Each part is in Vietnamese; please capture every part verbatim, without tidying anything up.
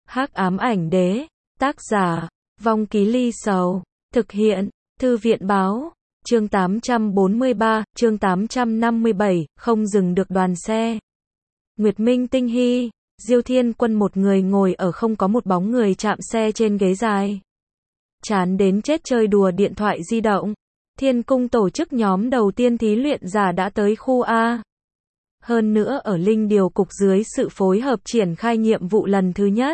Hắc ám ảnh đế, tác giả, Vong Ký Ly Sầu, thực hiện, Thư viện báo, chương tám trăm bốn mươi ba, chương tám trăm năm mươi bảy, không dừng được đoàn xe. Nguyệt Minh tinh hy, Diêu Thiên Quân một người ngồi ở không có một bóng người chạm xe trên ghế dài. Chán đến chết chơi đùa điện thoại di động. Thiên Cung tổ chức nhóm đầu tiên thí luyện giả đã tới khu A. Hơn nữa ở Linh Điều Cục dưới sự phối hợp triển khai nhiệm vụ lần thứ nhất.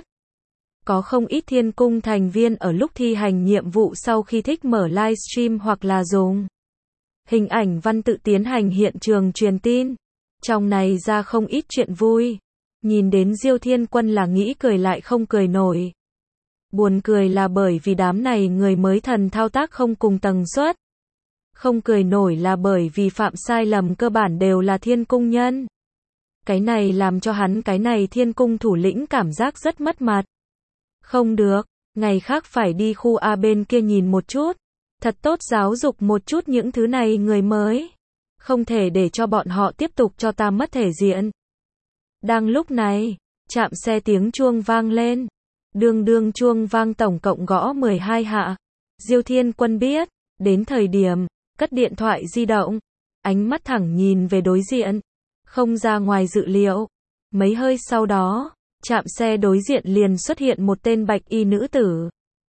Có không ít Thiên Cung thành viên ở lúc thi hành nhiệm vụ sau khi thích mở livestream hoặc là dùng hình ảnh văn tự tiến hành hiện trường truyền tin. Trong này ra không ít chuyện vui. Nhìn đến Diêu Thiên Quân là nghĩ cười lại không cười nổi. Buồn cười là bởi vì đám này người mới thần thao tác không cùng tần suất. Không cười nổi là bởi vì phạm sai lầm cơ bản đều là Thiên Cung nhân. Cái này làm cho hắn cái này Thiên Cung thủ lĩnh cảm giác rất mất mặt. Không được, ngày khác phải đi khu A bên kia nhìn một chút. Thật tốt giáo dục một chút những thứ này người mới. Không thể để cho bọn họ tiếp tục cho ta mất thể diện. Đang lúc này, chạm xe tiếng chuông vang lên. Đương đương chuông vang tổng cộng gõ mười hai hạ. Diêu Thiên Quân biết, đến thời điểm, cất điện thoại di động. Ánh mắt thẳng nhìn về đối diện. Không ra ngoài dự liệu. Mấy hơi sau đó, chạm xe đối diện liền xuất hiện một tên bạch y nữ tử.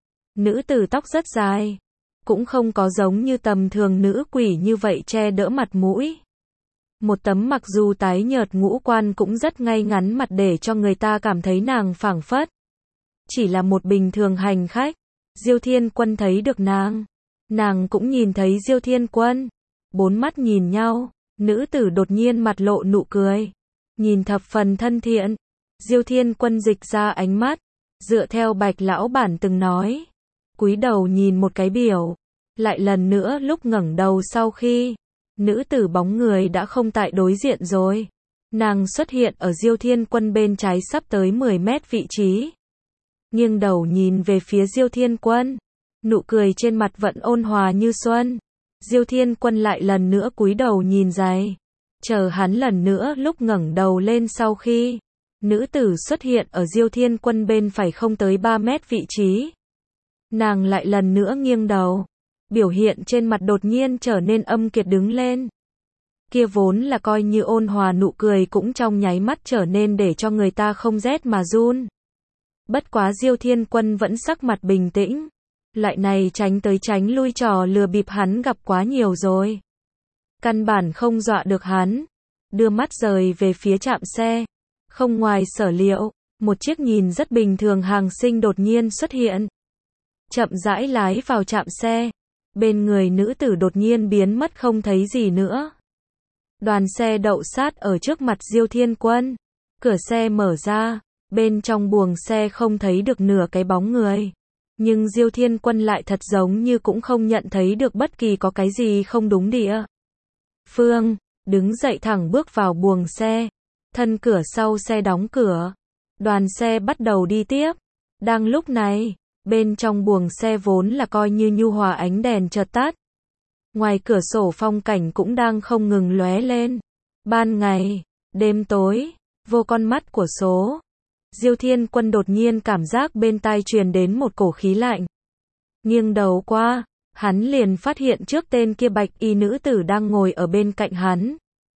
Nữ tử tóc rất dài. Cũng không có giống như tầm thường nữ quỷ như vậy che đỡ mặt mũi. Một tấm mặc dù tái nhợt ngũ quan cũng rất ngay ngắn mặt để cho người ta cảm thấy nàng phảng phất. Chỉ là một bình thường hành khách. Diêu Thiên Quân thấy được nàng. Nàng cũng nhìn thấy Diêu Thiên Quân. Bốn mắt nhìn nhau. Nữ tử đột nhiên mặt lộ nụ cười. Nhìn thập phần thân thiện. Diêu Thiên Quân dịch ra ánh mắt. Dựa theo Bạch lão bản từng nói. Cúi đầu nhìn một cái biểu. Lại lần nữa lúc ngẩng đầu sau khi. Nữ tử bóng người đã không tại đối diện rồi. Nàng xuất hiện ở Diêu Thiên Quân bên trái sắp tới mười mét vị trí. Nghiêng đầu nhìn về phía Diêu Thiên Quân. Nụ cười trên mặt vẫn ôn hòa như xuân. Diêu Thiên Quân lại lần nữa cúi đầu nhìn dài. Chờ hắn lần nữa lúc ngẩng đầu lên sau khi. Nữ tử xuất hiện ở Diêu Thiên Quân bên phải không tới ba mét vị trí. Nàng lại lần nữa nghiêng đầu. Biểu hiện trên mặt đột nhiên trở nên âm kiệt đứng lên. Kia vốn là coi như ôn hòa nụ cười cũng trong nháy mắt trở nên để cho người ta không rét mà run. Bất quá Diêu Thiên Quân vẫn sắc mặt bình tĩnh. Lại này tránh tới tránh lui trò lừa bịp hắn gặp quá nhiều rồi. Căn bản không dọa được hắn. Đưa mắt rời về phía trạm xe. Không ngoài sở liệu, một chiếc nhìn rất bình thường hàng sinh đột nhiên xuất hiện. Chậm rãi lái vào trạm xe. Bên người nữ tử đột nhiên biến mất không thấy gì nữa. Đoàn xe đậu sát ở trước mặt Diêu Thiên Quân. Cửa xe mở ra. Bên trong buồng xe không thấy được nửa cái bóng người. Nhưng Diêu Thiên Quân lại thật giống như cũng không nhận thấy được bất kỳ có cái gì không đúng địa phương. Đứng dậy thẳng bước vào buồng xe. Thân cửa sau xe đóng cửa. Đoàn xe bắt đầu đi tiếp. Đang lúc này, bên trong buồng xe vốn là coi như nhu hòa ánh đèn chợt tắt. Ngoài cửa sổ phong cảnh cũng đang không ngừng lóe lên. Ban ngày, đêm tối, vô con mắt của số. Diêu Thiên Quân đột nhiên cảm giác bên tai truyền đến một cổ khí lạnh. Nghiêng đầu qua, hắn liền phát hiện trước tên kia bạch y nữ tử đang ngồi ở bên cạnh hắn.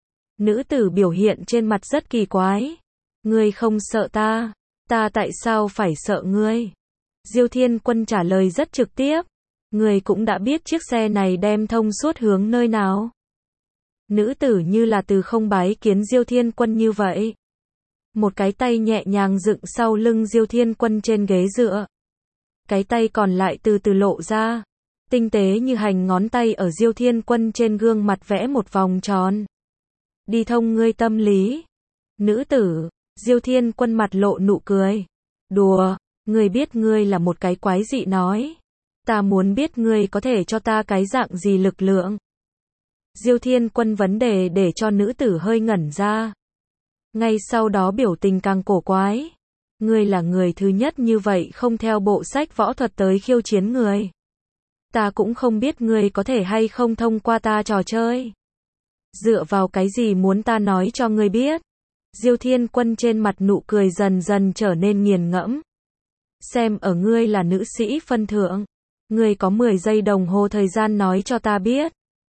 Nữ tử biểu hiện trên mặt rất kỳ quái. Ngươi không sợ ta, ta tại sao phải sợ ngươi? Diêu Thiên Quân trả lời rất trực tiếp. Ngươi cũng đã biết chiếc xe này đem thông suốt hướng nơi nào. Nữ tử như là từ không bái kiến Diêu Thiên Quân như vậy. Một cái tay nhẹ nhàng dựng sau lưng Diêu Thiên Quân trên ghế dựa. Cái tay còn lại từ từ lộ ra. Tinh tế như hành ngón tay ở Diêu Thiên Quân trên gương mặt vẽ một vòng tròn. Đi thông ngươi tâm lý. Nữ tử, Diêu Thiên Quân mặt lộ nụ cười. Đùa, ngươi biết ngươi là một cái quái dị nói. Ta muốn biết ngươi có thể cho ta cái dạng gì lực lượng. Diêu Thiên Quân vấn đề để cho nữ tử hơi ngẩn ra. Ngay sau đó biểu tình càng cổ quái. Ngươi là người thứ nhất như vậy không theo bộ sách võ thuật tới khiêu chiến người. Ta cũng không biết ngươi có thể hay không thông qua ta trò chơi. Dựa vào cái gì muốn ta nói cho ngươi biết? Diêu Thiên Quân trên mặt nụ cười dần dần trở nên nghiền ngẫm. xem ở ngươi là nữ sĩ phân thượng. Ngươi có mười giây đồng hồ thời gian nói cho ta biết.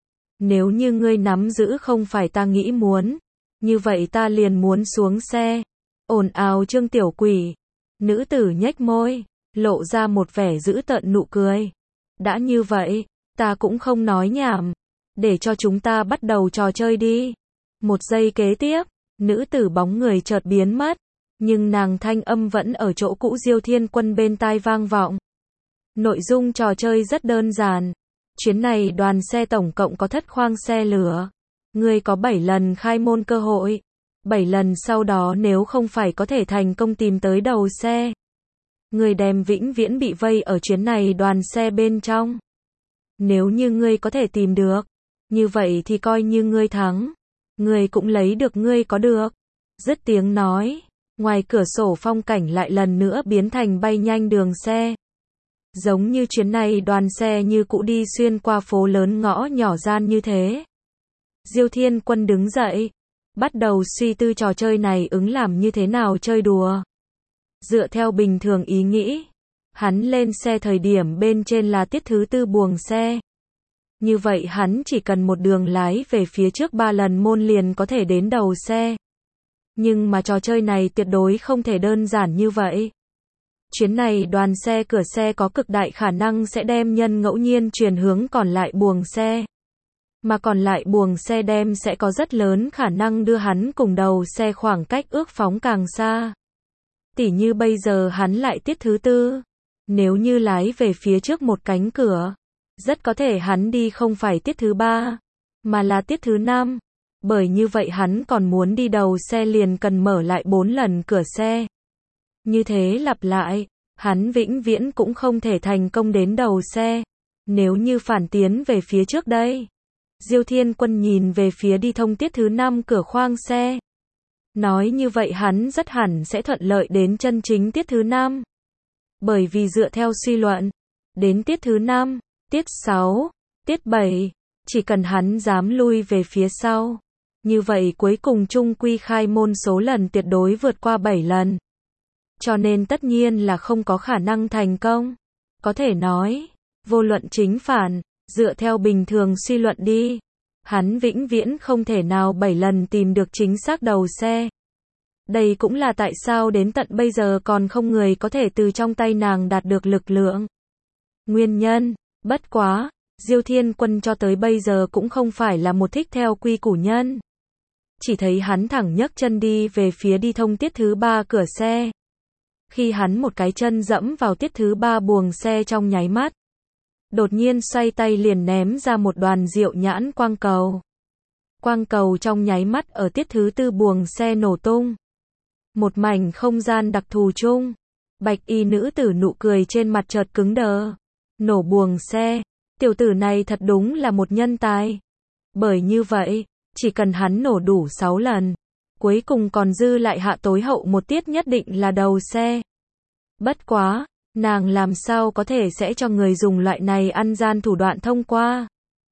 Nếu như ngươi nắm giữ không phải ta nghĩ muốn, như vậy ta liền muốn xuống xe. Ồn ào Trương Tiểu Quỷ. Nữ tử nhếch môi, lộ ra một vẻ dữ tợn nụ cười. Đã như vậy, ta cũng không nói nhảm. Để cho chúng ta bắt đầu trò chơi đi. Một giây kế tiếp, nữ tử bóng người chợt biến mất. Nhưng nàng thanh âm vẫn ở chỗ cũ Diêu Thiên Quân bên tai vang vọng. Nội dung trò chơi rất đơn giản. Chuyến này đoàn xe tổng cộng có thất khoang xe lửa. Ngươi có bảy lần khai môn cơ hội. bảy lần sau đó nếu không phải có thể thành công tìm tới đầu xe. Ngươi đem vĩnh viễn bị vây ở chuyến này đoàn xe bên trong. Nếu như ngươi có thể tìm được, như vậy thì coi như ngươi thắng. Ngươi cũng lấy được ngươi có được. Dứt tiếng nói, ngoài cửa sổ phong cảnh lại lần nữa biến thành bay nhanh đường xe. Giống như chuyến này đoàn xe như cũ đi xuyên qua phố lớn ngõ nhỏ gian như thế. Diêu Thiên Quân đứng dậy, bắt đầu suy tư trò chơi này ứng làm như thế nào chơi đùa. Dựa theo bình thường ý nghĩ, hắn lên xe thời điểm bên trên là tiết thứ tư buồng xe. Như vậy hắn chỉ cần một đường lái về phía trước ba lần môn liền có thể đến đầu xe. Nhưng mà trò chơi này tuyệt đối không thể đơn giản như vậy. Chuyến này đoàn xe cửa xe có cực đại khả năng sẽ đem nhân ngẫu nhiên chuyển hướng còn lại buồng xe. Mà còn lại buồng xe đem sẽ có rất lớn khả năng đưa hắn cùng đầu xe khoảng cách ước phóng càng xa. Tỉ như bây giờ hắn lại tiết thứ tư. Nếu như lái về phía trước một cánh cửa, rất có thể hắn đi không phải tiết thứ ba, mà là tiết thứ năm. Bởi như vậy hắn còn muốn đi đầu xe liền cần mở lại bốn lần cửa xe. Như thế lặp lại, hắn vĩnh viễn cũng không thể thành công đến đầu xe. Nếu như phản tiến về phía trước đây. Diêu Thiên Quân nhìn về phía đi thông tiết thứ năm cửa khoang xe. Nói như vậy hắn rất hẳn sẽ thuận lợi đến chân chính tiết thứ năm. Bởi vì dựa theo suy luận, đến tiết thứ năm, tiết sáu, tiết bảy, chỉ cần hắn dám lui về phía sau. Như vậy cuối cùng chung quy khai môn số lần tuyệt đối vượt qua bảy lần. Cho nên tất nhiên là không có khả năng thành công. Có thể nói, vô luận chính phản, dựa theo bình thường suy luận đi. Hắn vĩnh viễn không thể nào bảy lần tìm được chính xác đầu xe. Đây cũng là tại sao đến tận bây giờ còn không người có thể từ trong tay nàng đạt được lực lượng. Nguyên nhân, bất quá, Diêu Thiên Quân cho tới bây giờ cũng không phải là một thích theo quy củ nhân. Chỉ thấy hắn thẳng nhấc chân đi về phía đi thông tiết thứ ba cửa xe. Khi hắn một cái chân dẫm vào tiết thứ ba buồng xe trong nháy mắt, đột nhiên xoay tay liền ném ra một đoàn diệu nhãn quang cầu. Quang cầu trong nháy mắt ở tiết thứ tư buồng xe nổ tung. Một mảnh không gian đặc thù chung. Bạch y nữ tử nụ cười trên mặt chợt cứng đờ. Nổ buồng xe. Tiểu tử này thật đúng là một nhân tài. Bởi như vậy, chỉ cần hắn nổ đủ sáu lần, cuối cùng còn dư lại hạ tối hậu một tiết nhất định là đầu xe. Bất quá, nàng làm sao có thể sẽ cho người dùng loại này ăn gian thủ đoạn thông qua.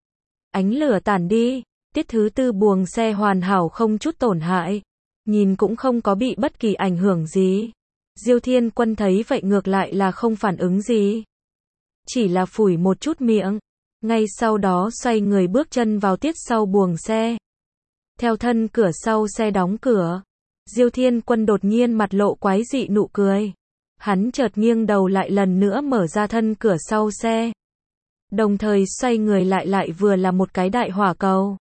Ánh lửa tản đi, tiết thứ tư buồng xe hoàn hảo không chút tổn hại. Nhìn cũng không có bị bất kỳ ảnh hưởng gì. Diêu Thiên Quân thấy vậy ngược lại là không phản ứng gì. Chỉ là phủi một chút miệng. Ngay sau đó xoay người bước chân vào tiết sau buồng xe. Theo thân cửa sau xe đóng cửa, Diêu Thiên Quân đột nhiên mặt lộ quái dị nụ cười. Hắn chợt nghiêng đầu lại lần nữa mở ra thân cửa sau xe. Đồng thời xoay người lại lại vừa là một cái đại hỏa cầu.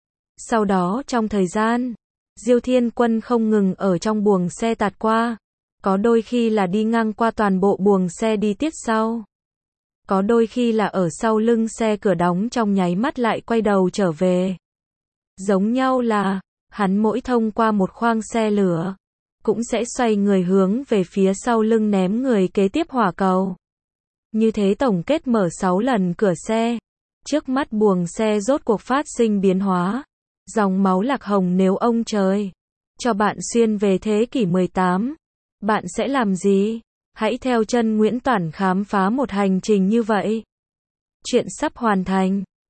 Sau đó trong thời gian, Diêu Thiên Quân không ngừng ở trong buồng xe tạt qua. Có đôi khi là đi ngang qua toàn bộ buồng xe đi tiết sau. Có đôi khi là ở sau lưng xe cửa đóng trong nháy mắt lại quay đầu trở về. Giống nhau là, hắn mỗi thông qua một khoang xe lửa, cũng sẽ xoay người hướng về phía sau lưng ném người kế tiếp hỏa cầu. Như thế tổng kết mở sáu lần cửa xe. Trước mắt buồng xe rốt cuộc phát sinh biến hóa. Dòng máu lạc hồng nếu ông trời cho bạn xuyên về thế kỷ mười tám, bạn sẽ làm gì? Hãy theo chân Nguyễn Toản khám phá một hành trình như vậy. Chuyện sắp hoàn thành.